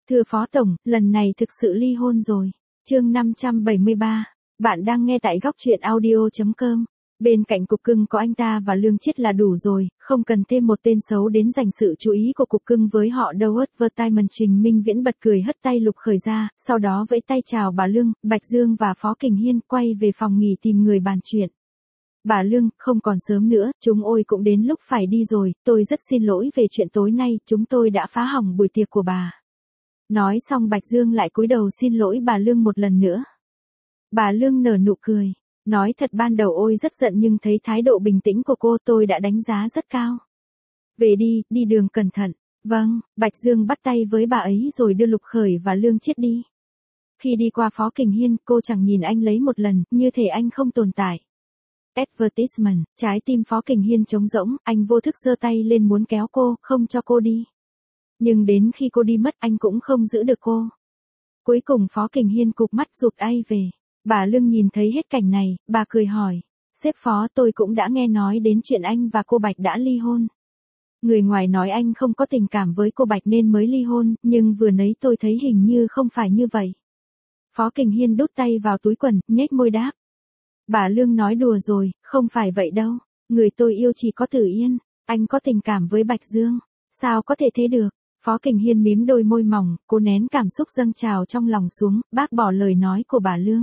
Thưa Phó Tổng, lần này thực sự ly hôn rồi. Chương 573. Bạn đang nghe tại góc truyện audio.com. Bên cạnh cục cưng có anh ta và Lương Chiết là đủ rồi, không cần thêm một tên xấu đến giành sự chú ý của cục cưng với họ đâu. Advertisement. Trình Minh Viễn bật cười hất tay Lục Khởi ra, sau đó vẫy tay chào bà Lương, Bạch Dương và Phó Kình Hiên, quay về phòng nghỉ tìm người bàn chuyện. Bà Lương, không còn sớm nữa, chúng ôi cũng đến lúc phải đi rồi, tôi rất xin lỗi về chuyện tối nay, chúng tôi đã phá hỏng buổi tiệc của bà. Nói xong Bạch Dương lại cúi đầu xin lỗi bà Lương một lần nữa. Bà Lương nở nụ cười. Nói thật ban đầu ôi rất giận nhưng thấy thái độ bình tĩnh của cô tôi đã đánh giá rất cao. Về đi, đi đường cẩn thận. Vâng, Bạch Dương bắt tay với bà ấy rồi đưa Lục Khởi và Lương Chiết đi. Khi đi qua Phó Kình Hiên, cô chẳng nhìn anh lấy một lần, như thể anh không tồn tại. Advertisement. Trái tim Phó Kình Hiên trống rỗng, anh vô thức giơ tay lên muốn kéo cô, không cho cô đi. Nhưng đến khi cô đi mất anh cũng không giữ được cô. Cuối cùng Phó Kình Hiên cụp mắt rụt ai về. Bà Lương nhìn thấy hết cảnh này, bà cười hỏi. Sếp Phó, tôi cũng đã nghe nói đến chuyện anh và cô Bạch đã ly hôn. Người ngoài nói anh không có tình cảm với cô Bạch nên mới ly hôn, nhưng vừa nãy tôi thấy hình như không phải như vậy. Phó Kình Hiên đút tay vào túi quần, nhếch môi đáp. Bà Lương nói đùa rồi, không phải vậy đâu. Người tôi yêu chỉ có Tử Yên, anh có tình cảm với Bạch Dương. Sao có thể thế được? Phó Kình Hiên mím đôi môi mỏng, cố nén cảm xúc dâng trào trong lòng xuống, bác bỏ lời nói của bà Lương.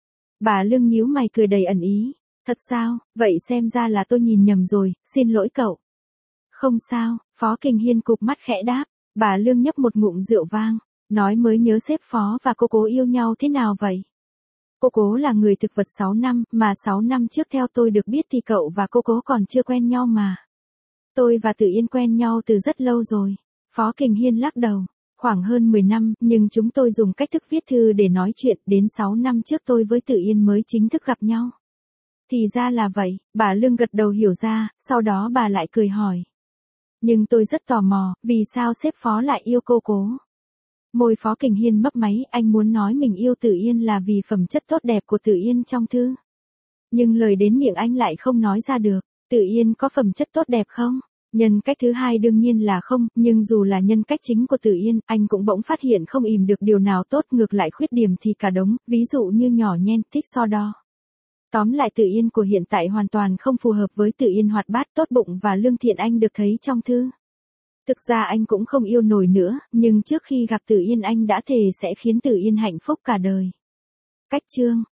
Bà Lương nhíu mày cười đầy ẩn ý. Thật sao, vậy xem ra là tôi nhìn nhầm rồi, xin lỗi cậu. Không sao, Phó Kình Hiên cụp mắt khẽ đáp. Bà Lương nhấp một ngụm rượu vang, nói mới nhớ sếp Phó và cô Cố yêu nhau thế nào vậy? Cô Cố là người thực vật 6 năm, mà 6 năm trước theo tôi được biết thì cậu và cô Cố còn chưa quen nhau mà. Tôi và Tử Yên quen nhau từ rất lâu rồi. Phó Kình Hiên lắc đầu. Khoảng hơn 10 năm, nhưng chúng tôi dùng cách thức viết thư để nói chuyện, đến 6 năm trước tôi với Tử Yên mới chính thức gặp nhau. Thì ra là vậy, bà Lương gật đầu hiểu ra, sau đó bà lại cười hỏi. Nhưng tôi rất tò mò, vì sao sếp Phó lại yêu cô Cố? Môi Phó Kình Hiên mấp máy, anh muốn nói mình yêu Tử Yên là vì phẩm chất tốt đẹp của Tử Yên trong thư. Nhưng lời đến miệng anh lại không nói ra được. Tử Yên có phẩm chất tốt đẹp không? Nhân cách thứ hai đương nhiên là không, nhưng dù là nhân cách chính của Tử Yên, anh cũng bỗng phát hiện không ìm được điều nào tốt, ngược lại khuyết điểm thì cả đống, ví dụ như nhỏ nhen, thích so đo. Tóm lại Tử Yên của hiện tại hoàn toàn không phù hợp với Tử Yên hoạt bát, tốt bụng và lương thiện anh được thấy trong thư. Thực ra anh cũng không yêu nổi nữa, nhưng trước khi gặp Tử Yên anh đã thề sẽ khiến Tử Yên hạnh phúc cả đời. Cách chương.